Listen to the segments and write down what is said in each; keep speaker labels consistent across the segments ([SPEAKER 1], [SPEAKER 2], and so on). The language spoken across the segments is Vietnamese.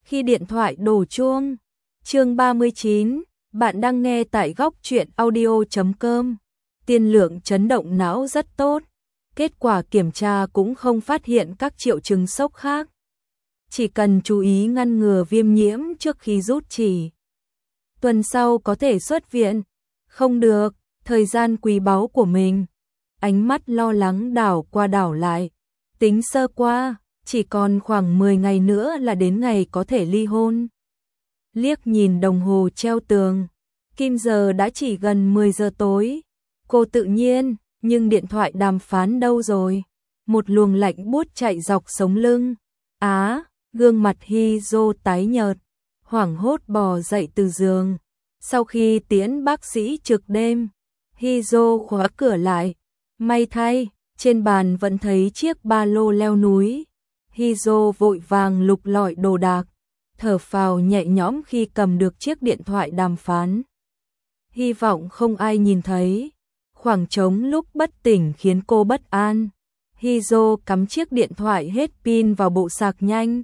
[SPEAKER 1] Khi điện thoại đổ chuông. Chương 39, bạn đang nghe tại góc truyện audio.com. Tiên lượng chấn động não rất tốt. Kết quả kiểm tra cũng không phát hiện các triệu chứng sốc khác. Chỉ cần chú ý ngăn ngừa viêm nhiễm trước khi rút chỉ. Tuần sau có thể xuất viện. Không được, thời gian quý báu của mình. Ánh mắt lo lắng đảo qua đảo lại. Tính sơ qua, chỉ còn khoảng 10 ngày nữa là đến ngày có thể ly hôn. Liếc nhìn đồng hồ treo tường. Kim giờ đã chỉ gần 10 giờ tối. Cô tự nhiên, nhưng điện thoại đàm phán đâu rồi? Một luồng lạnh buốt chạy dọc sống lưng. Gương mặt Hee-jo tái nhợt, hoảng hốt bò dậy từ giường. Sau khi tiễn bác sĩ trực đêm, Hee-jo khóa cửa lại. May thay, trên bàn vẫn thấy chiếc ba lô leo núi. Hee-jo vội vàng lục lọi đồ đạc, thở phào nhẹ nhõm khi cầm được chiếc điện thoại đàm phán. Hy vọng không ai nhìn thấy. Khoảng trống lúc bất tỉnh khiến cô bất an. Hee-jo cắm chiếc điện thoại hết pin vào bộ sạc nhanh.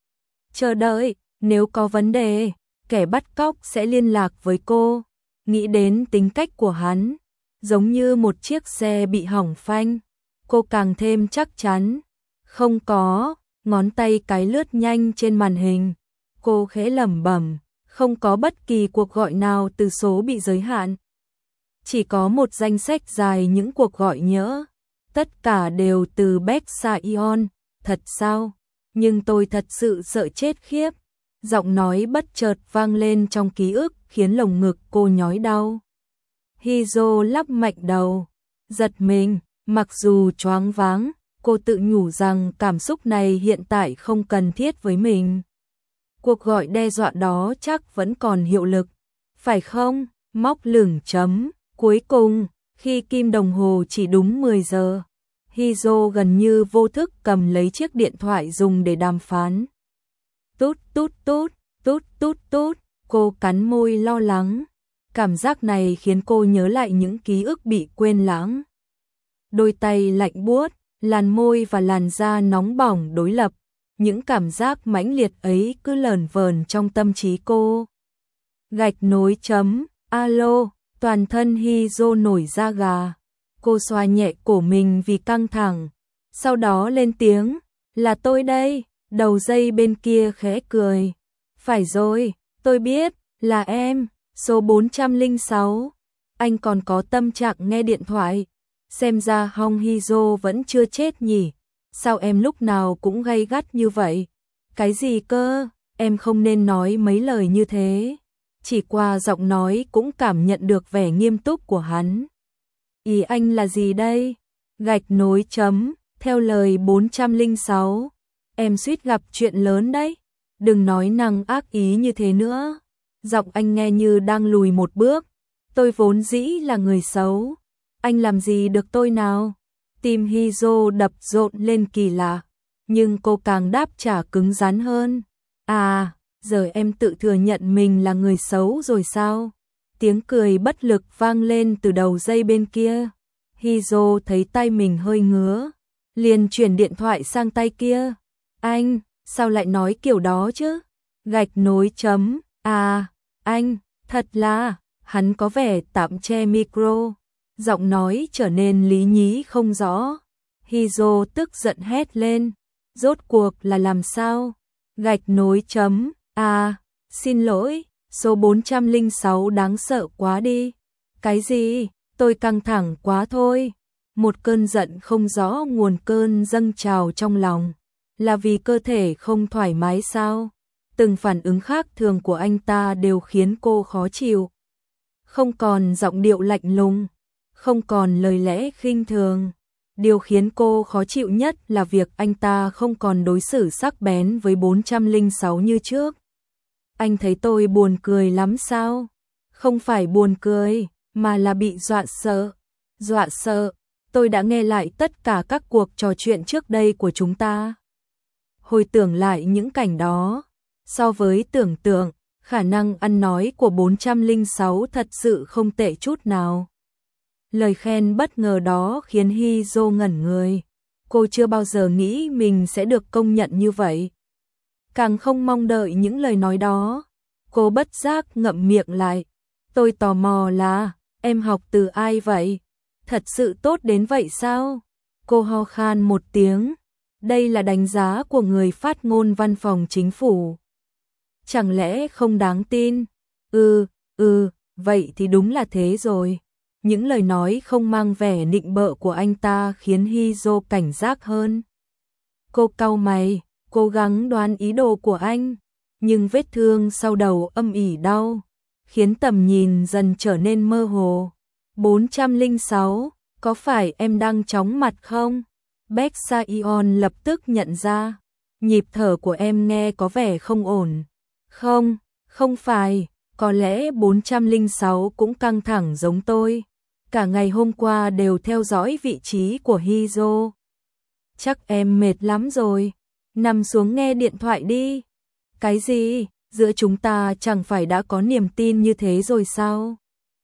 [SPEAKER 1] Chờ đợi, nếu có vấn đề, kẻ bắt cóc sẽ liên lạc với cô. Nghĩ đến tính cách của hắn, giống như một chiếc xe bị hỏng phanh, cô càng thêm chắc chắn. Không có, ngón tay cái lướt nhanh trên màn hình. Cô khẽ lẩm bẩm, không có bất kỳ cuộc gọi nào từ số bị giới hạn. Chỉ có một danh sách dài những cuộc gọi nhỡ. Tất cả đều từ Baek Sa-yeon. Thật sao? Nhưng tôi thật sự sợ chết khiếp. Giọng nói bất chợt vang lên trong ký ức khiến lồng ngực cô nhói đau. Hee-jo lắc mạnh đầu, giật mình, mặc dù choáng váng, cô tự nhủ rằng cảm xúc này hiện tại không cần thiết với mình. Cuộc gọi đe dọa đó chắc vẫn còn hiệu lực, phải không? Móc lửng chấm. Cuối cùng, khi kim đồng hồ chỉ đúng 10 giờ, Hee-jo gần như vô thức cầm lấy chiếc điện thoại dùng để đàm phán. Tút tút tút, tút tút tút, cô cắn môi lo lắng. Cảm giác này khiến cô nhớ lại những ký ức bị quên lãng. Đôi tay lạnh buốt, làn môi và làn da nóng bỏng đối lập. Những cảm giác mãnh liệt ấy cứ lờn vờn trong tâm trí cô. Gạch nối chấm, alo, toàn thân Hee-jo nổi da gà. Cô xoa nhẹ cổ mình vì căng thẳng. Sau đó lên tiếng, là tôi đây. Đầu dây bên kia khẽ cười. Phải rồi, tôi biết, là em, số 406. Anh còn có tâm trạng nghe điện thoại. Xem ra Hong Hee-jo vẫn chưa chết nhỉ. Sao em lúc nào cũng gay gắt như vậy? Cái gì cơ? Em không nên nói mấy lời như thế. Chỉ qua giọng nói cũng cảm nhận được vẻ nghiêm túc của hắn. Ý anh là gì đây? Gạch nối chấm, theo lời 406. Em suýt gặp chuyện lớn đấy. Đừng nói năng ác ý như thế nữa. Giọng anh nghe như đang lùi một bước. Tôi vốn dĩ là người xấu. Anh làm gì được tôi nào? Tim Hee-jo đập rộn lên kỳ lạ. Nhưng cô càng đáp trả cứng rắn hơn. Giờ em tự thừa nhận mình là người xấu rồi sao? Tiếng cười bất lực vang lên từ đầu dây bên kia. Hee-jo thấy tay mình hơi ngứa, liền chuyển điện thoại sang tay kia. Anh, sao lại nói kiểu đó chứ? Gạch nối chấm, anh, thật là, hắn có vẻ tạm che micro. Giọng nói trở nên lý nhí không rõ. Hee-jo tức giận hét lên. Rốt cuộc là làm sao? Gạch nối chấm, xin lỗi, số 406 đáng sợ quá đi. Cái gì? Tôi căng thẳng quá thôi. Một cơn giận không rõ nguồn cơn dâng trào trong lòng. Là vì cơ thể không thoải mái sao? Từng phản ứng khác thường của anh ta đều khiến cô khó chịu. Không còn giọng điệu lạnh lùng, không còn lời lẽ khinh thường. Điều khiến cô khó chịu nhất là việc anh ta không còn đối xử sắc bén với 406 như trước. Anh thấy tôi buồn cười lắm sao? Không phải buồn cười, mà là bị dọa sợ. Dọa sợ, tôi đã nghe lại tất cả các cuộc trò chuyện trước đây của chúng ta. Hồi tưởng lại những cảnh đó, so với tưởng tượng, khả năng ăn nói của 406 thật sự không tệ chút nào. Lời khen bất ngờ đó khiến Hee-jo ngẩn người. Cô chưa bao giờ nghĩ mình sẽ được công nhận như vậy. càng không mong đợi những lời nói đó. Cô bất giác ngậm miệng lại. Tôi tò mò là, em học từ ai vậy? Thật sự tốt đến vậy sao? Cô ho khan một tiếng. Đây là đánh giá của người phát ngôn văn phòng chính phủ. Chẳng lẽ không đáng tin? Vậy thì đúng là thế rồi. Những lời nói không mang vẻ nịnh bợ của anh ta khiến Hyo cảnh giác hơn. Cô cau mày, cố gắng đoán ý đồ của anh, nhưng vết thương sau đầu âm ỉ đau, khiến tầm nhìn dần trở nên mơ hồ. 406, có phải em đang chóng mặt không? Baek Sa-yeon lập tức nhận ra, nhịp thở của em nghe có vẻ không ổn. Không phải, có lẽ 406 cũng căng thẳng giống tôi. Cả ngày hôm qua đều theo dõi vị trí của Hyo. Chắc em mệt lắm rồi, nằm xuống nghe điện thoại đi. Cái gì? Giữa chúng ta chẳng phải đã có niềm tin như thế rồi sao?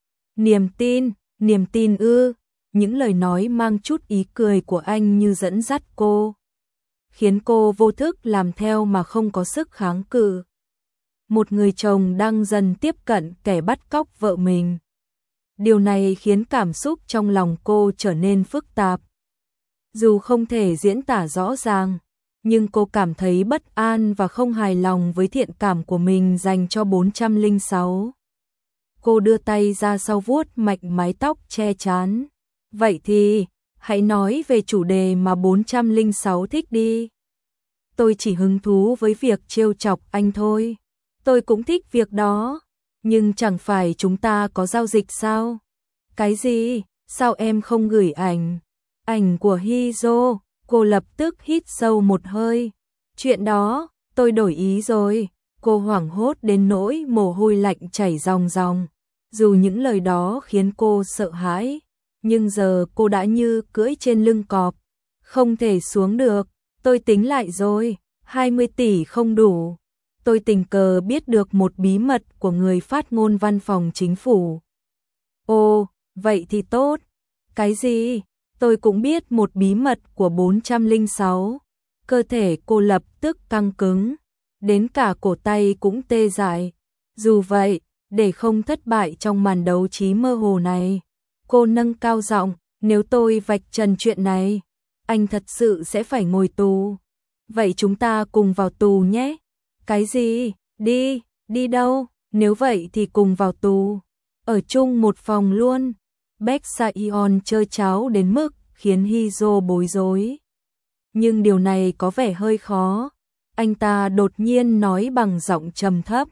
[SPEAKER 1] Niềm tin ư? Những lời nói mang chút ý cười của anh như dẫn dắt cô, khiến cô vô thức làm theo mà không có sức kháng cự. Một người chồng đang dần tiếp cận kẻ bắt cóc vợ mình. Điều này khiến cảm xúc trong lòng cô trở nên phức tạp. Dù không thể diễn tả rõ ràng, nhưng cô cảm thấy bất an và không hài lòng với thiện cảm của mình dành cho 406. Cô đưa tay ra sau vuốt mạch mái tóc che trán. Vậy thì, hãy nói về chủ đề mà 406 thích đi. Tôi chỉ hứng thú với việc trêu chọc anh thôi. Tôi cũng thích việc đó. Nhưng chẳng phải chúng ta có giao dịch sao? Cái gì? Sao em không gửi ảnh? Ảnh của Hyo? Cô lập tức hít sâu một hơi. Chuyện đó, tôi đổi ý rồi. Cô hoảng hốt đến nỗi mồ hôi lạnh chảy ròng ròng. Dù những lời đó khiến cô sợ hãi, nhưng giờ cô đã như cưỡi trên lưng cọp, không thể xuống được. Tôi tính lại rồi, 20 tỷ không đủ. Tôi tình cờ biết được một bí mật của người phát ngôn văn phòng chính phủ. Ồ, vậy thì tốt. Cái gì? Tôi cũng biết một bí mật của 406. Cơ thể cô lập tức căng cứng, đến cả cổ tay cũng tê dại. Dù vậy, để không thất bại trong màn đấu trí mơ hồ này, cô nâng cao giọng, nếu tôi vạch trần chuyện này, anh thật sự sẽ phải ngồi tù. Vậy chúng ta cùng vào tù nhé. Cái gì? Đi đâu? Nếu vậy thì cùng vào tù. Ở chung một phòng luôn. Baek Sa-yeon chơi cháo đến mức khiến Hyo bối rối. Nhưng điều này có vẻ hơi khó. Anh ta đột nhiên nói bằng giọng trầm thấp.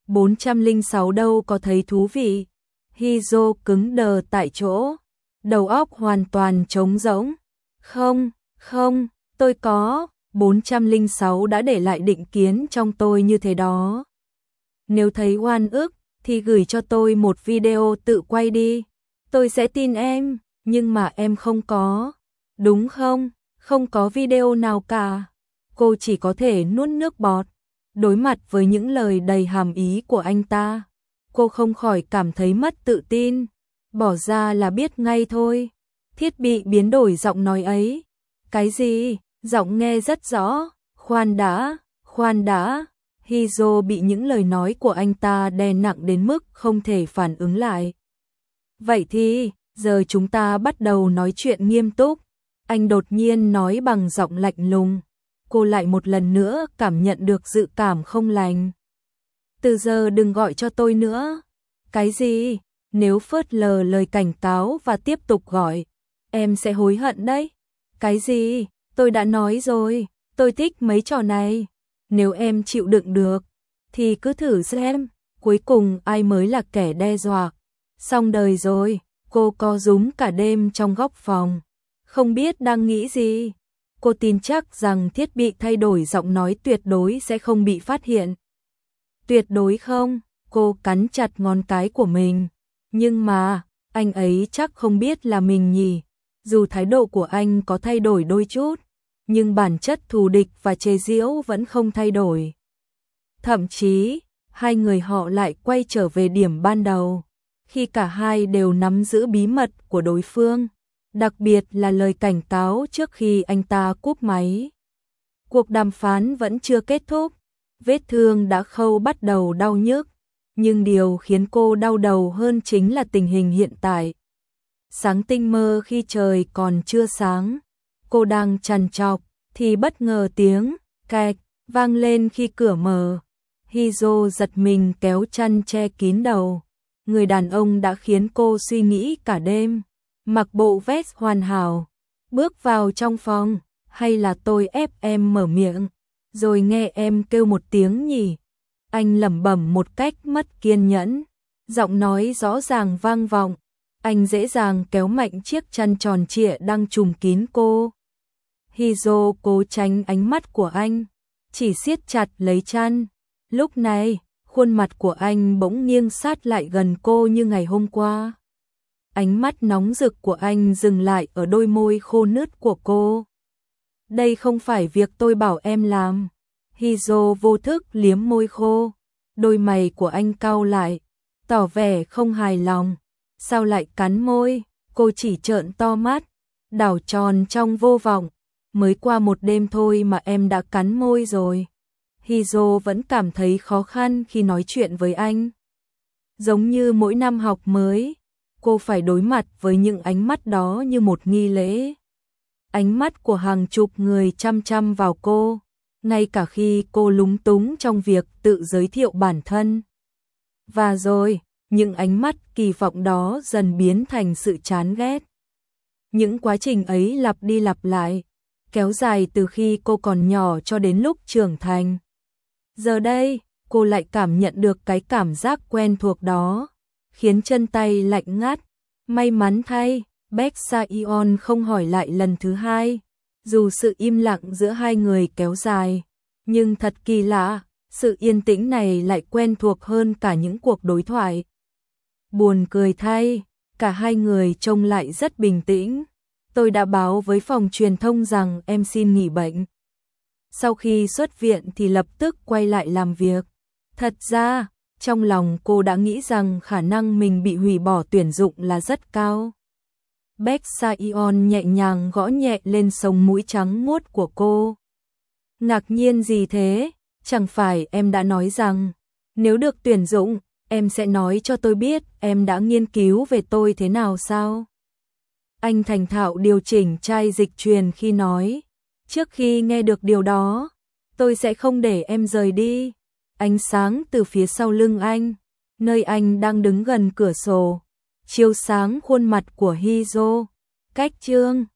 [SPEAKER 1] 406 đâu có thấy thú vị. Hyo cứng đờ tại chỗ, đầu óc hoàn toàn trống rỗng. Không, tôi có. 406 đã để lại định kiến trong tôi như thế đó. Nếu thấy oan ức thì gửi cho tôi một video tự quay đi. Tôi sẽ tin em, nhưng mà em không có. Đúng không? Không có video nào cả. Cô chỉ có thể nuốt nước bọt. Đối mặt với những lời đầy hàm ý của anh ta, cô không khỏi cảm thấy mất tự tin. Bỏ ra là biết ngay thôi. Thiết bị biến đổi giọng nói ấy. Cái gì? Giọng nghe rất rõ. Khoan đã. Hyo bị những lời nói của anh ta đè nặng đến mức không thể phản ứng lại. Vậy thì, giờ chúng ta bắt đầu nói chuyện nghiêm túc. Anh đột nhiên nói bằng giọng lạnh lùng. Cô lại một lần nữa cảm nhận được dự cảm không lành. Từ giờ đừng gọi cho tôi nữa. Cái gì? Nếu phớt lờ lời cảnh cáo và tiếp tục gọi, em sẽ hối hận đấy. Cái gì? Tôi đã nói rồi, tôi thích mấy trò này. Nếu em chịu đựng được, thì cứ thử xem. Cuối cùng ai mới là kẻ đe dọa. Xong đời rồi, cô co rúm cả đêm trong góc phòng. Không biết đang nghĩ gì. Cô tin chắc rằng thiết bị thay đổi giọng nói tuyệt đối sẽ không bị phát hiện. Tuyệt đối không, cô cắn chặt ngón cái của mình. Nhưng mà, anh ấy chắc không biết là mình nhỉ. Dù thái độ của anh có thay đổi đôi chút, nhưng bản chất thù địch và chế giễu vẫn không thay đổi. Thậm chí, hai người họ lại quay trở về điểm ban đầu, khi cả hai đều nắm giữ bí mật của đối phương, đặc biệt là lời cảnh cáo trước khi anh ta cúp máy. Cuộc đàm phán vẫn chưa kết thúc, vết thương đã khâu bắt đầu đau nhức, nhưng điều khiến cô đau đầu hơn chính là tình hình hiện tại. Sáng tinh mơ khi trời còn chưa sáng, cô đang trằn trọc thì bất ngờ tiếng kẹt vang lên khi cửa mở. Hyo giật mình kéo chăn che kín đầu. Người đàn ông đã khiến cô suy nghĩ cả đêm, mặc bộ vest hoàn hảo, bước vào trong phòng. Hay là tôi ép em mở miệng, rồi nghe em kêu một tiếng nhỉ? Anh lẩm bẩm một cách mất kiên nhẫn, giọng nói rõ ràng vang vọng. Anh dễ dàng kéo mạnh chiếc chăn tròn trịa đang trùm kín cô. Hyo cố tránh ánh mắt của anh, chỉ siết chặt lấy chăn. Lúc này, khuôn mặt của anh bỗng nghiêng sát lại gần cô như ngày hôm qua. Ánh mắt nóng rực của anh dừng lại ở đôi môi khô nứt của cô. Đây không phải việc tôi bảo em làm. Hyo vô thức liếm môi khô. Đôi mày của anh cau lại, tỏ vẻ không hài lòng. Sao lại cắn môi? Cô chỉ trợn to mắt, đảo tròn trong vô vọng. Mới qua một đêm thôi mà em đã cắn môi rồi. Hyo vẫn cảm thấy khó khăn khi nói chuyện với anh. Giống như mỗi năm học mới, cô phải đối mặt với những ánh mắt đó như một nghi lễ. Ánh mắt của hàng chục người chăm chăm vào cô, ngay cả khi cô lúng túng trong việc tự giới thiệu bản thân. Và rồi, những ánh mắt kỳ vọng đó dần biến thành sự chán ghét. Những quá trình ấy lặp đi lặp lại, kéo dài từ khi cô còn nhỏ cho đến lúc trưởng thành. Giờ đây, cô lại cảm nhận được cái cảm giác quen thuộc đó, khiến chân tay lạnh ngắt. May mắn thay, Baek Sa-yeon không hỏi lại lần thứ hai. Dù sự im lặng giữa hai người kéo dài, nhưng thật kỳ lạ, sự yên tĩnh này lại quen thuộc hơn cả những cuộc đối thoại. Buồn cười thay, cả hai người trông lại rất bình tĩnh. Tôi đã báo với phòng truyền thông rằng em xin nghỉ bệnh. Sau khi xuất viện thì lập tức quay lại làm việc. Thật ra, trong lòng cô đã nghĩ rằng khả năng mình bị hủy bỏ tuyển dụng là rất cao. Baek Sa-yeon nhẹ nhàng gõ nhẹ lên sống mũi trắng muốt của cô. Ngạc nhiên gì thế? Chẳng phải em đã nói rằng, nếu được tuyển dụng, em sẽ nói cho tôi biết em đã nghiên cứu về tôi thế nào sao? Anh thành thạo điều chỉnh chai dịch truyền khi nói. Trước khi nghe được điều đó, tôi sẽ không để em rời đi. Ánh sáng từ phía sau lưng anh, nơi anh đang đứng gần cửa sổ, chiếu sáng khuôn mặt của Hyo. Cách chương